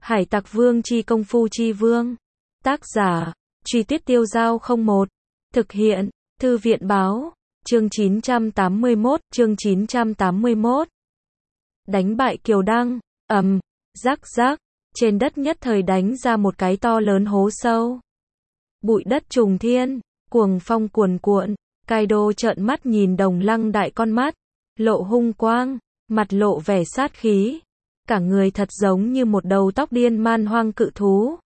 Hải Tặc Vương chi công phu chi vương. Tác giả, Truy Tuyết Tiêu Dao 01. Thực hiện, Thư viện báo, chương 981, Đánh bại Kiều Đăng, rắc rắc, trên đất nhất thời đánh ra một cái to lớn hố sâu. Bụi đất trùng thiên, cuồng phong cuồn cuộn, Kaido trợn mắt nhìn Đồng Lăng đại con mắt, lộ hung quang, mặt lộ vẻ sát khí. Cả người thật giống như một đầu tóc điên man hoang cự thú.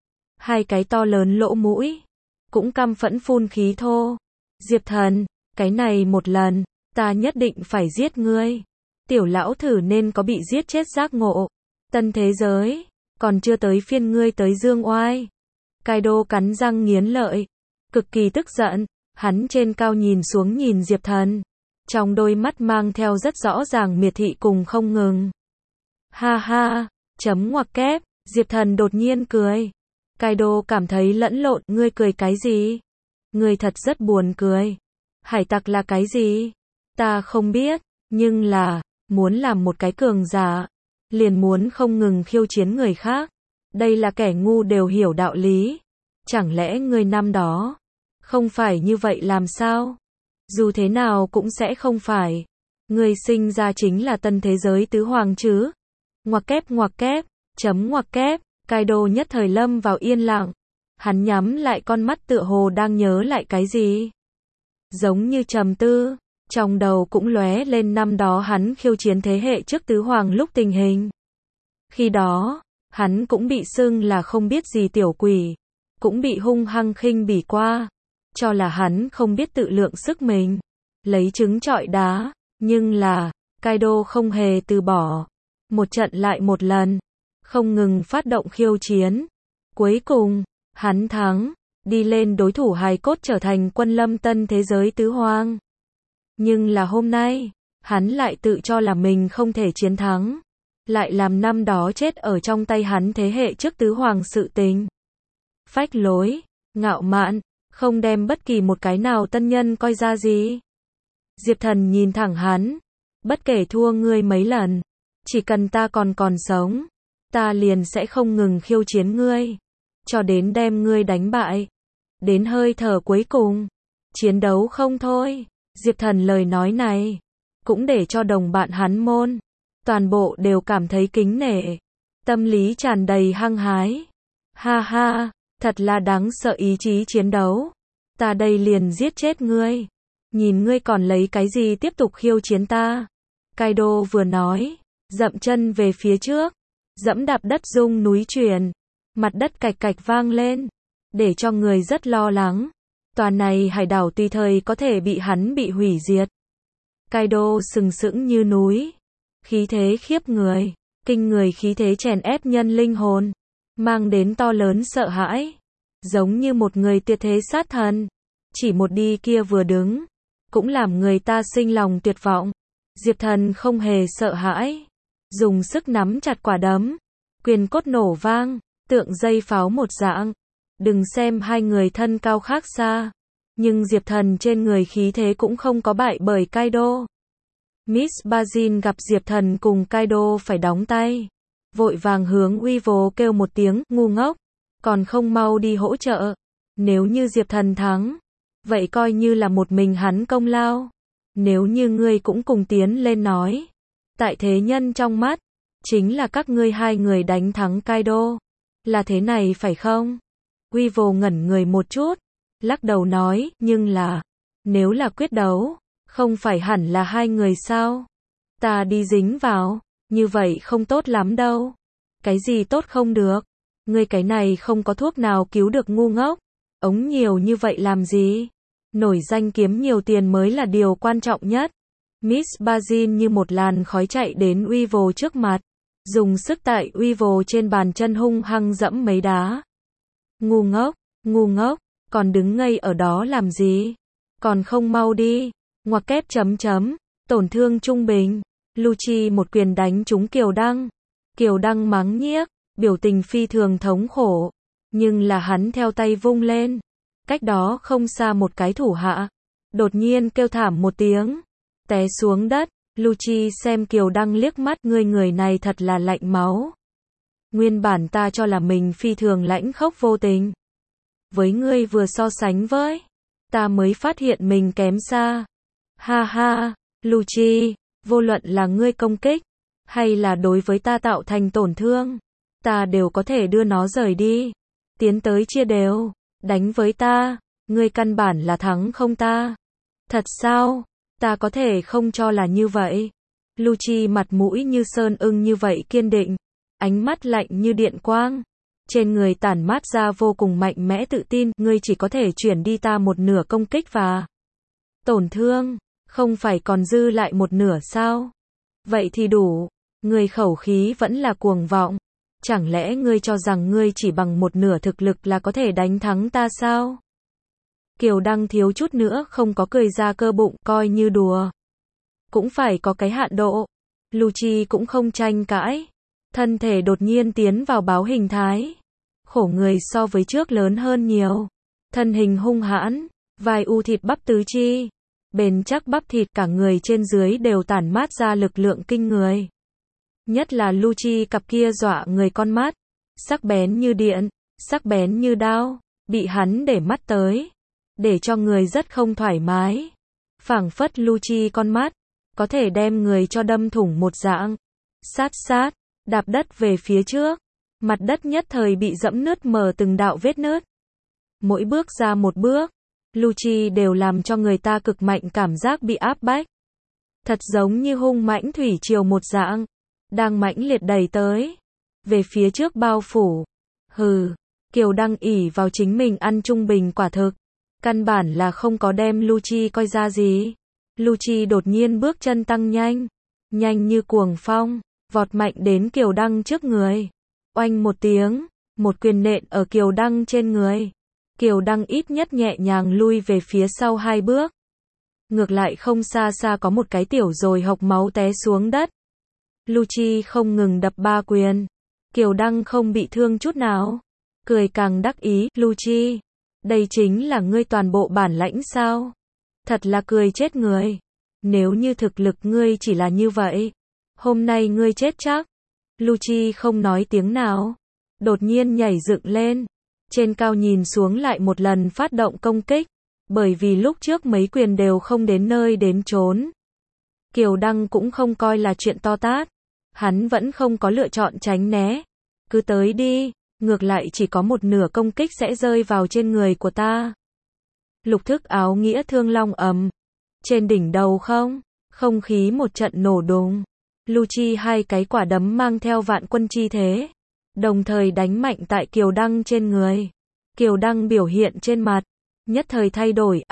Hai cái to lớn lỗ mũi, cũng căm phẫn phun khí thô. Diệp Thần, cái này một lần, ta nhất định phải giết ngươi. Tiểu lão thử nên có bị giết chết giác ngộ. Tân thế giới, còn chưa tới phiên ngươi tới dương oai. Kaido cắn răng nghiến lợi, cực kỳ tức giận, hắn trên cao nhìn xuống nhìn Diệp Thần. Trong đôi mắt mang theo rất rõ ràng miệt thị cùng không ngừng. Ha ha, ngoặc kép, Diệp Thần đột nhiên cười. Kaido cảm thấy lẫn lộn, ngươi cười cái gì? Ngươi thật rất buồn cười. Hải tặc là cái gì? Ta không biết, nhưng là, muốn làm một cái cường giả, liền muốn không ngừng khiêu chiến người khác. Đây là kẻ ngu đều hiểu đạo lý. Chẳng lẽ ngươi năm đó, không phải như vậy làm sao? Dù thế nào cũng sẽ không phải. Ngươi sinh ra chính là tân thế giới tứ hoàng chứ? Ngoặc kép, ngoặc kép, Kaido nhất thời lâm vào yên lặng. Hắn nhắm lại con mắt tựa hồ đang nhớ lại cái gì. Giống như trầm tư, trong đầu cũng lóe lên năm đó hắn khiêu chiến thế hệ trước tứ hoàng lúc tình hình. Khi đó, hắn cũng bị xưng là không biết gì tiểu quỷ, cũng bị hung hăng khinh bỉ qua, cho là hắn không biết tự lượng sức mình, lấy trứng trọi đá, nhưng là, Kaido không hề từ bỏ. Một trận lại một lần, không ngừng phát động khiêu chiến. Cuối cùng, hắn thắng, đi lên đối thủ hài cốt trở thành quân lâm tân thế giới tứ hoàng. Nhưng là hôm nay, hắn lại tự cho là mình không thể chiến thắng, lại làm năm đó chết ở trong tay hắn thế hệ trước tứ hoàng sự tình. Phách lối, ngạo mạn, không đem bất kỳ một cái nào tân nhân coi ra gì. Diệp Thần nhìn thẳng hắn, bất kể thua ngươi mấy lần, chỉ cần ta còn sống, ta liền sẽ không ngừng khiêu chiến ngươi, cho đến đem ngươi đánh bại, đến hơi thở cuối cùng, chiến đấu không thôi. Diệp Thần lời nói này, cũng để cho đồng bạn hắn môn, toàn bộ đều cảm thấy kính nể, tâm lý tràn đầy hăng hái. Ha ha, thật là đáng sợ ý chí chiến đấu, ta đây liền giết chết ngươi, nhìn ngươi còn lấy cái gì tiếp tục khiêu chiến ta. Kaido vừa nói, dậm chân về phía trước, dẫm đạp đất rung núi chuyển, mặt đất cạch cạch vang lên, để cho người rất lo lắng. Tòa này hải đảo tùy thời có thể bị hắn bị hủy diệt. Kaido sừng sững như núi, khí thế khiếp người, kinh người khí thế chèn ép nhân linh hồn, mang đến to lớn sợ hãi, giống như một người tuyệt thế sát thần. Chỉ một đi kia vừa đứng, cũng làm người ta sinh lòng tuyệt vọng. Diệp Thần không hề sợ hãi, dùng sức nắm chặt quả đấm, quyền cốt nổ vang, tượng dây pháo một dạng. Đừng xem hai người thân cao khác xa, nhưng Diệp Thần trên người khí thế cũng không có bại bởi Kaido. Miss Bazin gặp Diệp Thần cùng Kaido phải đóng tay, vội vàng hướng Weevil kêu một tiếng, ngu ngốc, còn không mau đi hỗ trợ. Nếu như Diệp Thần thắng, vậy coi như là một mình hắn công lao. Nếu như ngươi cũng cùng tiến lên nói, tại thế nhân trong mắt, chính là các ngươi hai người đánh thắng Kaido. Là thế này phải không? Weevil ngẩn người một chút, lắc đầu nói, nhưng là, nếu là quyết đấu, không phải hẳn là hai người sao? Ta đi dính vào, như vậy không tốt lắm đâu. Cái gì tốt không được? Ngươi cái này không có thuốc nào cứu được ngu ngốc. Ống nhiều như vậy làm gì? Nổi danh kiếm nhiều tiền mới là điều quan trọng nhất. Miss Bazin như một làn khói chạy đến Weevil trước mặt, dùng sức tại Weevil trên bàn chân hung hăng dẫm mấy đá. Ngu ngốc, còn đứng ngây ở đó làm gì? Còn không mau đi. Ngoặc kép tổn thương trung bình. Lucci một quyền đánh trúng Kiều Đăng. Kiều Đăng mắng nhiếc, biểu tình phi thường thống khổ, nhưng là hắn theo tay vung lên. Cách đó không xa một cái thủ hạ, đột nhiên kêu thảm một tiếng, té xuống đất. Lucci xem Kiều Đăng liếc mắt, người này thật là lạnh máu. Nguyên bản ta cho là mình phi thường lãnh khốc vô tình. Với ngươi vừa so sánh với, ta mới phát hiện mình kém xa. Ha ha, Lucci, vô luận là ngươi công kích, hay là đối với ta tạo thành tổn thương, ta đều có thể đưa nó rời đi. Tiến tới chia đều, đánh với ta, ngươi căn bản là thắng không ta. Thật sao? Ta có thể không cho là như vậy. Lucci mặt mũi như sơn ưng như vậy kiên định, ánh mắt lạnh như điện quang. Trên người tản mát ra vô cùng mạnh mẽ tự tin, ngươi chỉ có thể chuyển đi ta một nửa công kích và tổn thương, không phải còn dư lại một nửa sao? Vậy thì đủ, ngươi khẩu khí vẫn là cuồng vọng. Chẳng lẽ ngươi cho rằng ngươi chỉ bằng một nửa thực lực là có thể đánh thắng ta sao? Kiều Đăng thiếu chút nữa không có cười ra cơ bụng, coi như đùa. Cũng phải có cái hạn độ. Lucci cũng không tranh cãi. Thân thể đột nhiên tiến vào báo hình thái. Khổ người so với trước lớn hơn nhiều. Thân hình hung hãn, vai u thịt bắp tứ chi. Bền chắc bắp thịt cả người trên dưới đều tản mát ra lực lượng kinh người. Nhất là Lucci cặp kia dọa người con mắt. Sắc bén như điện, sắc bén như đao. Bị hắn để mắt tới. Để cho người rất không thoải mái. Phảng phất Lucci con mắt, có thể đem người cho đâm thủng một dạng. Sát sát, đạp đất về phía trước. Mặt đất nhất thời bị dẫm nứt mở từng đạo vết nứt. Mỗi bước ra một bước, Lucci đều làm cho người ta cực mạnh cảm giác bị áp bách. Thật giống như hung mãnh thủy triều một dạng, đang mãnh liệt đẩy tới. Về phía trước bao phủ. Hừ, Kiều Đăng ỷ vào chính mình ăn trung bình quả thực. Căn bản là không có đem Lucci coi ra gì. Lucci đột nhiên bước chân tăng nhanh. Nhanh như cuồng phong, vọt mạnh đến Kiều Đăng trước người. Oanh một tiếng, một quyền nện ở Kiều Đăng trên người. Kiều Đăng ít nhất nhẹ nhàng lui về phía sau 2 bước. Ngược lại không xa xa có một cái tiểu rồi hộc máu té xuống đất. Lucci không ngừng đập 3 quyền. Kiều Đăng không bị thương chút nào. Cười càng đắc ý, Lucci, đây chính là ngươi toàn bộ bản lãnh sao? Thật là cười chết người. Nếu như thực lực ngươi chỉ là như vậy, hôm nay ngươi chết chắc. Lucci không nói tiếng nào. Đột nhiên nhảy dựng lên. Trên cao nhìn xuống lại một lần phát động công kích. Bởi vì lúc trước mấy quyền đều không đến nơi đến chốn. Kiều Đăng cũng không coi là chuyện to tát. Hắn vẫn không có lựa chọn tránh né. Cứ tới đi, ngược lại chỉ có một nửa công kích sẽ rơi vào trên người của ta. Lục thức áo nghĩa thương long ầm. Trên đỉnh đầu không khí một trận nổ đùng. Lucci 2 cái quả đấm mang theo vạn quân chi thế. Đồng thời đánh mạnh tại Kiều Đăng trên người. Kiều Đăng biểu hiện trên mặt. Nhất thời thay đổi,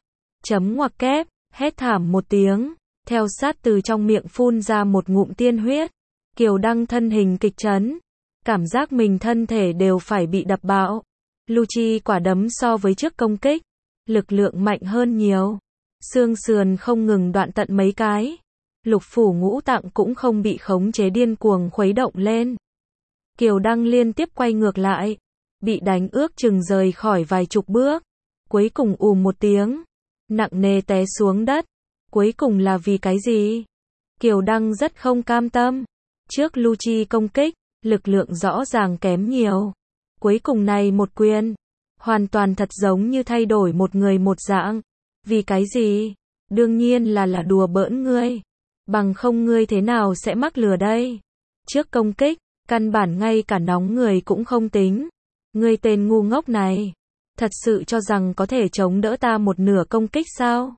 chấm ngoặc kép, hét thảm một tiếng. Theo sát từ trong miệng phun ra một ngụm tiên huyết. Kiều Đăng thân hình kịch chấn. Cảm giác mình thân thể đều phải bị đập bạo. Lucci quả đấm so với trước công kích. Lực lượng mạnh hơn nhiều. Xương sườn không ngừng đoạn tận mấy cái. Lục phủ ngũ tạng cũng không bị khống chế điên cuồng khuấy động lên. Kiều Đăng liên tiếp quay ngược lại. Bị đánh ước chừng rời khỏi vài chục bước. Cuối cùng một tiếng. Nặng nề té xuống đất. Cuối cùng là vì cái gì? Kiều Đăng rất không cam tâm. Trước Lucci công kích, lực lượng rõ ràng kém nhiều. Cuối cùng này một quyền. Hoàn toàn thật giống như thay đổi một người một dạng. Vì cái gì? Đương nhiên là đùa bỡn ngươi. Bằng không ngươi thế nào sẽ mắc lừa đây? Trước công kích, căn bản ngay cả nóng người cũng không tính. Ngươi tên ngu ngốc này. Thật sự cho rằng có thể chống đỡ ta một nửa công kích sao?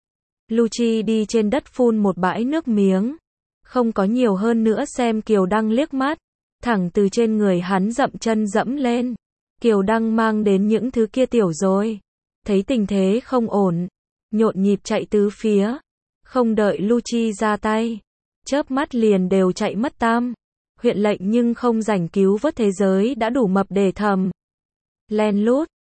Lucci đi trên đất phun một bãi nước miếng. Không có nhiều hơn nữa xem Kiều Đăng liếc mắt. Thẳng từ trên người hắn dậm chân dẫm lên. Kiều Đăng mang đến những thứ kia tiểu rồi. Thấy tình thế không ổn. Nhộn nhịp chạy tứ phía. Không đợi Lucci ra tay. Chớp mắt liền đều chạy mất tam. Huyện lệnh nhưng không rảnh cứu vớt thế giới đã đủ mập để thầm. Len lút.